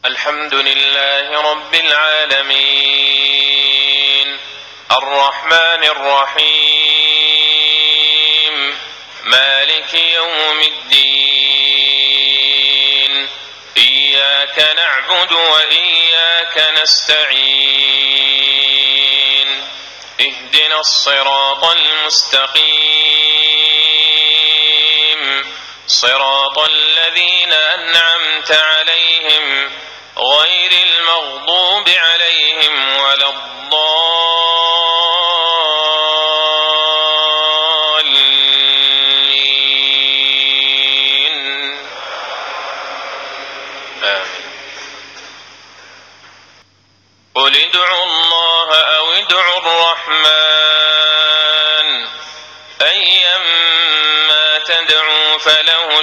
الحمد لله رب العالمين الرحمن الرحيم مالك يوم الدين إياك نعبد وإياك نستعين اهدنا الصراط المستقيم صراط الذين أنعمت عليهم غير المغضوب عليهم ولا الضالين آمين. قل ادعوا الله أو ادعوا الرحمن أيما تدعوا فله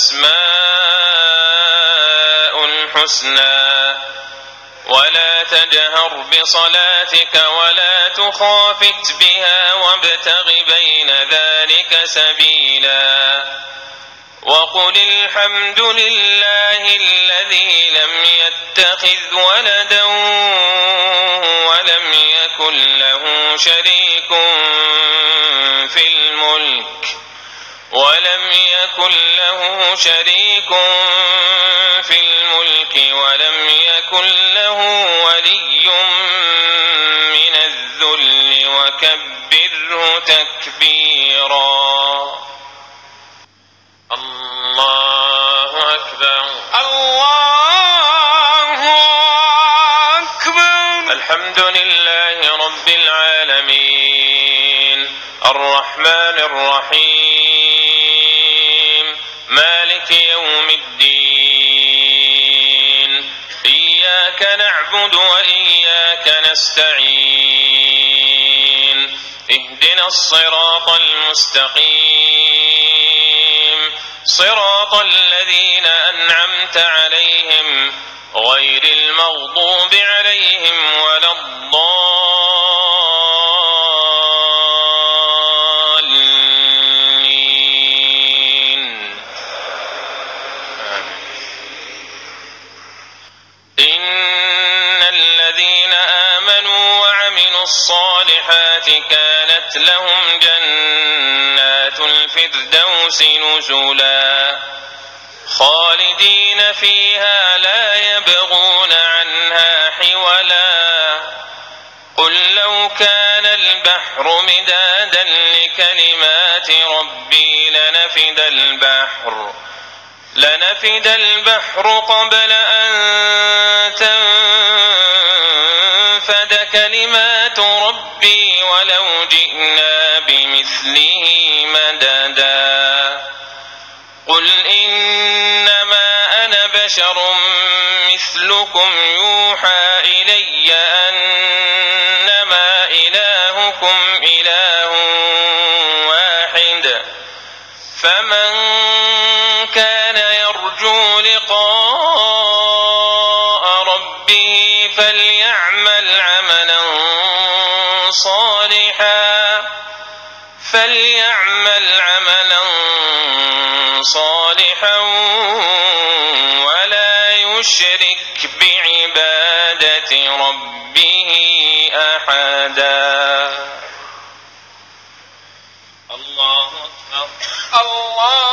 الأسماء الحسنى ولا تجهر بصلاتك ولا تخافت بها وابتغ بين ذلك سبيلا وقل الحمد لله الذي لم يتخذ ولدا ولم يكن له شريك في الملك ولم يكن له ولي من الذل وكبره تكبيرا. الله أكبر الله أكبر. الحمد لله رب العالمين الرحمن الرحيم مالك يوم الدين إياك نعبد وإياك نستعين اهدنا الصراط المستقيم صراط الذين أنعمت عليهم غير المغضوب عليهم ولا الضالين. إن الذين آمنوا وعملوا الصالحات كانت لهم جنات الفردوس نزلا خالدين فيها لا يبغون عنها حولا. قل لو كان البحر مدادا لكلمات ربي لنفد البحر قبل أن تنفد كلمات ربي ولو جئنا بمثله مددا. قل إنما أنا بشر مثلكم يوحى إلي أنما إلهكم إله واحد فمن كان يرجو لقاء ربه فليعمل عملا صالحا ولا يشرك بعبادة ربه أحدا. الله أكبر. الله